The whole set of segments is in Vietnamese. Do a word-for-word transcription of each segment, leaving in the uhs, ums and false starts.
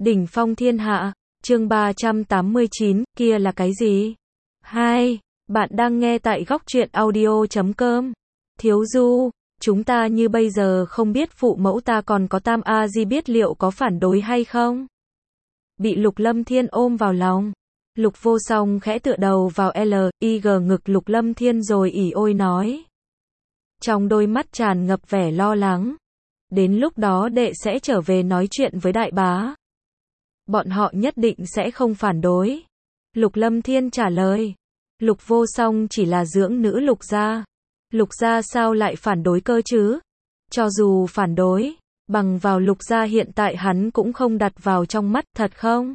Đỉnh phong thiên hạ, chương ba trăm tám mươi chín, kia là cái gì? Hai, bạn đang nghe tại góc truyện audio chấm com. Thiếu Du, chúng ta như bây giờ không biết phụ mẫu ta còn có Tam A Di biết liệu có phản đối hay không? Bị Lục Lâm Thiên ôm vào lòng. Lục Vô Song khẽ tựa đầu vào L, I G ngực Lục Lâm Thiên rồi ỉ ôi nói. Trong đôi mắt tràn ngập vẻ lo lắng. Đến lúc đó đệ sẽ trở về nói chuyện với đại bá. Bọn họ nhất định sẽ không phản đối. Lục Lâm Thiên trả lời. Lục Vô Song chỉ là dưỡng nữ Lục gia. Lục gia sao lại phản đối cơ chứ? Cho dù phản đối, bằng vào Lục gia hiện tại hắn cũng không đặt vào trong mắt, thật không?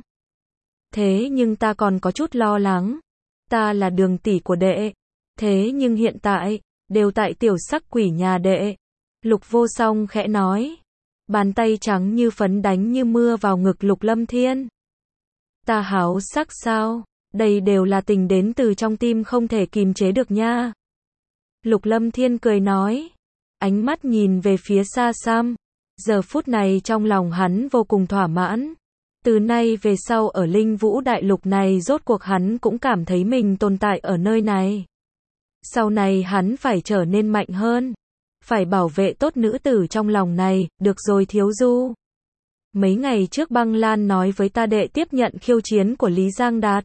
Thế nhưng ta còn có chút lo lắng. Ta là đường tỷ của đệ. Thế nhưng hiện tại, đều tại tiểu sắc quỷ nhà đệ. Lục Vô Song khẽ nói. Bàn tay trắng như phấn đánh như mưa vào ngực Lục Lâm Thiên. Ta háo sắc sao? Đây đều là tình đến từ trong tim không thể kìm chế được nha. Lục Lâm Thiên cười nói. Ánh mắt nhìn về phía xa xăm. Giờ phút này trong lòng hắn vô cùng thỏa mãn. Từ nay về sau ở Linh Vũ Đại Lục này rốt cuộc hắn cũng cảm thấy mình tồn tại ở nơi này. Sau này hắn phải trở nên mạnh hơn. Phải bảo vệ tốt nữ tử trong lòng này, được rồi Thiếu Du. Mấy ngày trước Băng Lan nói với ta đệ tiếp nhận khiêu chiến của Lý Giang Đạt.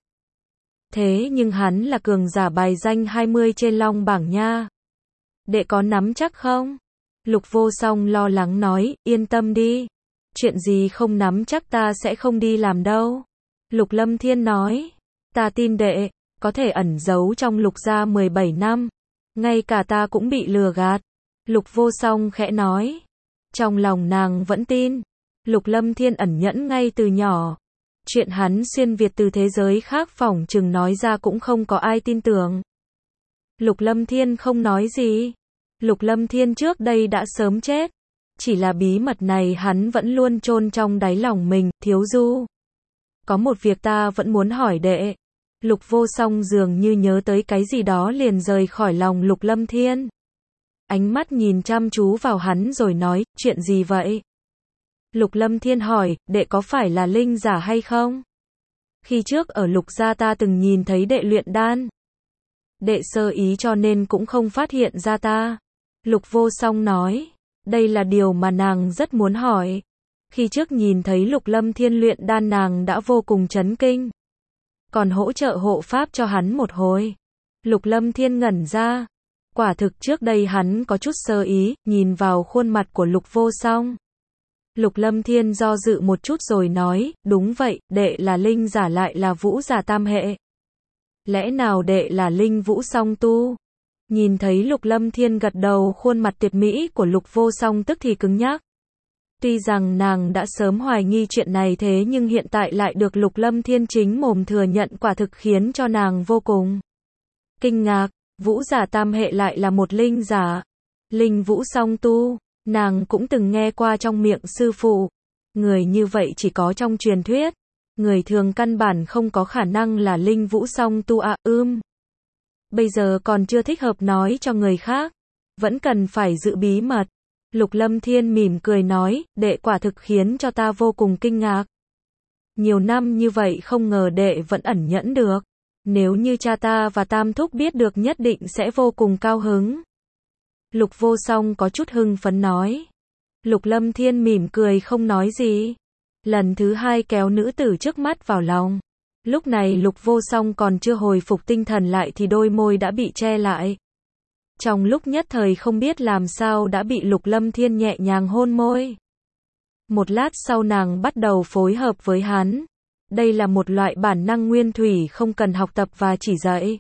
Thế nhưng hắn là cường giả bài danh hai mươi trên long bảng nha. Đệ có nắm chắc không? Lục Vô Song lo lắng nói, yên tâm đi. Chuyện gì không nắm chắc ta sẽ không đi làm đâu. Lục Lâm Thiên nói, ta tin đệ, có thể ẩn giấu trong Lục gia mười bảy năm. Ngay cả ta cũng bị lừa gạt. Lục Vô Song khẽ nói. Trong lòng nàng vẫn tin. Lục Lâm Thiên ẩn nhẫn ngay từ nhỏ. Chuyện hắn xuyên Việt từ thế giới khác phỏng chừng nói ra cũng không có ai tin tưởng. Lục Lâm Thiên không nói gì. Lục Lâm Thiên trước đây đã sớm chết. Chỉ là bí mật này hắn vẫn luôn chôn trong đáy lòng mình, Thiếu Du. Có một việc ta vẫn muốn hỏi đệ. Lục Vô Song dường như nhớ tới cái gì đó liền rời khỏi lòng Lục Lâm Thiên. Ánh mắt nhìn chăm chú vào hắn rồi nói, chuyện gì vậy? Lục Lâm Thiên hỏi, đệ có phải là linh giả hay không? Khi trước ở Lục gia ta từng nhìn thấy đệ luyện đan. Đệ sơ ý cho nên cũng không phát hiện ra ta. Lục Vô Song nói, đây là điều mà nàng rất muốn hỏi. Khi trước nhìn thấy Lục Lâm Thiên luyện đan nàng đã vô cùng chấn kinh. Còn hỗ trợ hộ pháp cho hắn một hồi. Lục Lâm Thiên ngẩn ra. Quả thực trước đây hắn có chút sơ ý, nhìn vào khuôn mặt của Lục Vô Song. Lục Lâm Thiên do dự một chút rồi nói, đúng vậy, đệ là linh giả lại là vũ giả tam hệ. Lẽ nào đệ là linh vũ song tu? Nhìn thấy Lục Lâm Thiên gật đầu, khuôn mặt tuyệt mỹ của Lục Vô Song tức thì cứng nhắc. Tuy rằng nàng đã sớm hoài nghi chuyện này thế nhưng hiện tại lại được Lục Lâm Thiên chính mồm thừa nhận quả thực khiến cho nàng vô cùng kinh ngạc. Vũ giả tam hệ lại là một linh giả. Linh vũ song tu, nàng cũng từng nghe qua trong miệng sư phụ. Người như vậy chỉ có trong truyền thuyết. Người thường căn bản không có khả năng là linh vũ song tu à, ưm. Bây giờ còn chưa thích hợp nói cho người khác. Vẫn cần phải giữ bí mật. Lục Lâm Thiên mỉm cười nói, đệ quả thực khiến cho ta vô cùng kinh ngạc. Nhiều năm như vậy không ngờ đệ vẫn ẩn nhẫn được. Nếu như cha ta và Tam Thúc biết được nhất định sẽ vô cùng cao hứng. Lục Vô Song có chút hưng phấn nói. Lục Lâm Thiên mỉm cười không nói gì. Lần thứ hai kéo nữ tử trước mắt vào lòng. Lúc này Lục Vô Song còn chưa hồi phục tinh thần lại thì đôi môi đã bị che lại. Trong lúc nhất thời không biết làm sao đã bị Lục Lâm Thiên nhẹ nhàng hôn môi. Một lát sau nàng bắt đầu phối hợp với hắn. Đây là một loại bản năng nguyên thủy không cần học tập và chỉ dạy.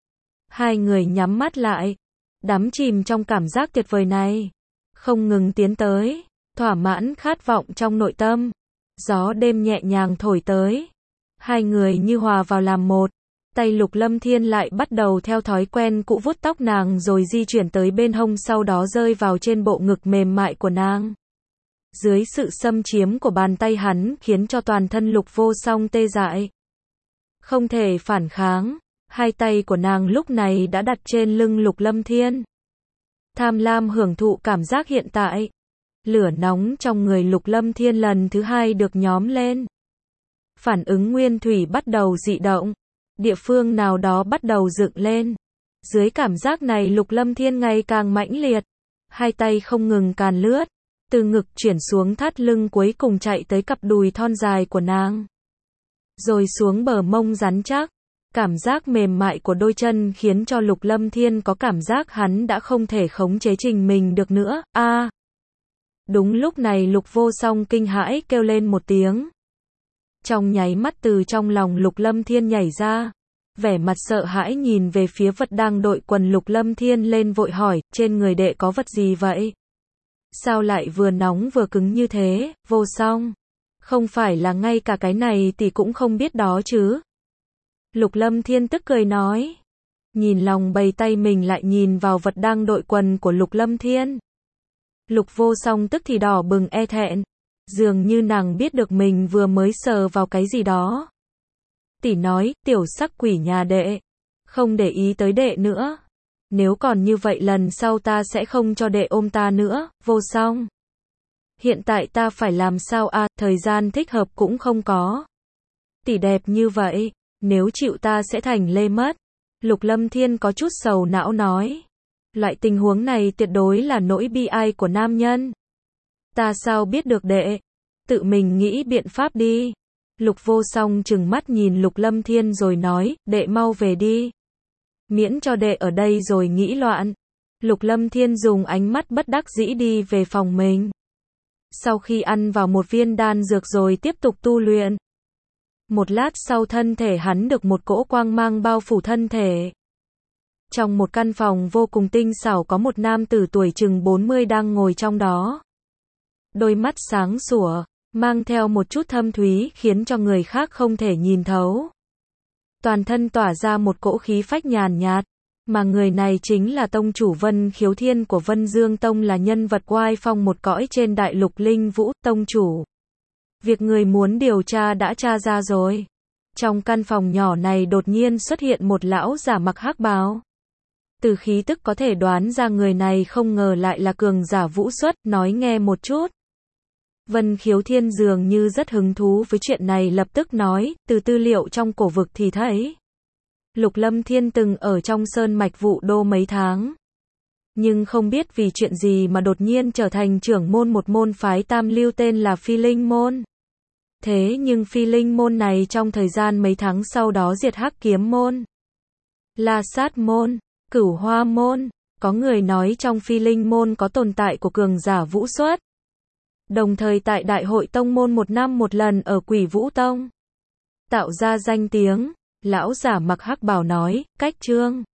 Hai người nhắm mắt lại, đắm chìm trong cảm giác tuyệt vời này. Không ngừng tiến tới, thỏa mãn khát vọng trong nội tâm. Gió đêm nhẹ nhàng thổi tới. Hai người như hòa vào làm một. Tay Lục Lâm Thiên lại bắt đầu theo thói quen cũ vuốt tóc nàng rồi di chuyển tới bên hông sau đó rơi vào trên bộ ngực mềm mại của nàng. Dưới sự xâm chiếm của bàn tay hắn khiến cho toàn thân Lục Vô Song tê dại. Không thể phản kháng, hai tay của nàng lúc này đã đặt trên lưng Lục Lâm Thiên. Tham lam hưởng thụ cảm giác hiện tại. Lửa nóng trong người Lục Lâm Thiên lần thứ hai được nhóm lên. phản ứng nguyên thủy bắt đầu dị động, địa phương nào đó bắt đầu dựng lên. Dưới cảm giác này Lục Lâm Thiên ngày càng mãnh liệt, hai tay không ngừng càn lướt, từ ngực chuyển xuống thắt lưng cuối cùng chạy tới cặp đùi thon dài của nàng. Rồi xuống bờ mông rắn chắc, cảm giác mềm mại của đôi chân khiến cho Lục Lâm Thiên có cảm giác hắn đã không thể khống chế trình mình được nữa, a à. Đúng lúc này Lục Vô Song kinh hãi kêu lên một tiếng. Trong nháy mắt từ trong lòng Lục Lâm Thiên nhảy ra, vẻ mặt sợ hãi nhìn về phía vật đang đội quần Lục Lâm Thiên lên vội hỏi, trên người đệ có vật gì vậy? Sao lại vừa nóng vừa cứng như thế, Vô Song? Không phải là ngay cả cái này tỷ cũng không biết đó chứ? Lục Lâm Thiên tức cười nói. Nhìn lòng bày tay mình lại nhìn vào vật đang đội quần của Lục Lâm Thiên. Lục Vô Song tức thì đỏ bừng e thẹn. Dường như nàng biết được mình vừa mới sờ vào cái gì đó. Tỷ nói, tiểu sắc quỷ nhà đệ. Không để ý tới đệ nữa. Nếu còn như vậy lần sau ta sẽ không cho đệ ôm ta nữa, Vô Song. Hiện tại ta phải làm sao à, thời gian thích hợp cũng không có. Tỷ đẹp như vậy, nếu chịu ta sẽ thành lê mất. Lục Lâm Thiên có chút sầu não nói. Loại tình huống này tuyệt đối là nỗi bi ai của nam nhân. Ta sao biết được đệ? Tự mình nghĩ biện pháp đi. Lục Vô Song trừng mắt nhìn Lục Lâm Thiên rồi nói, đệ mau về đi. Miễn cho đệ ở đây rồi nghĩ loạn. Lục Lâm Thiên dùng ánh mắt bất đắc dĩ đi về phòng mình. Sau khi ăn vào một viên đan dược rồi tiếp tục tu luyện. Một lát sau thân thể hắn được một cỗ quang mang bao phủ thân thể. Trong một căn phòng vô cùng tinh xảo có một nam tử tuổi chừng bốn mươi đang ngồi trong đó. Đôi mắt sáng sủa, mang theo một chút thâm thúy khiến cho người khác không thể nhìn thấu. Toàn thân tỏa ra một cỗ khí phách nhàn nhạt, mà người này chính là tông chủ Vân Khiếu Thiên của Vân Dương Tông, là nhân vật oai phong một cõi trên đại lục linh vũ. Tông chủ, việc người muốn điều tra đã tra ra rồi. Trong căn phòng nhỏ này đột nhiên xuất hiện một lão giả mặc hắc bào. Từ khí tức có thể đoán ra người này không ngờ lại là cường giả vũ xuất, nói nghe một chút. Vân Khiếu Thiên dường như rất hứng thú với chuyện này, lập tức nói, từ tư liệu trong cổ vực thì thấy. Lục Lâm Thiên từng ở trong sơn mạch Vũ Đô mấy tháng. Nhưng không biết vì chuyện gì mà đột nhiên trở thành trưởng môn một môn phái tam lưu tên là Phi Linh Môn. Thế nhưng Phi Linh Môn này trong thời gian mấy tháng sau đó diệt Hắc Kiếm Môn, La Sát Môn, Cửu Hoa Môn. Có người nói trong Phi Linh Môn có tồn tại của cường giả vũ xuất. Đồng thời tại Đại hội Tông Môn một năm một lần ở Quỷ Vũ Tông tạo ra danh tiếng. Lão giả mặc hắc bào nói, cách trương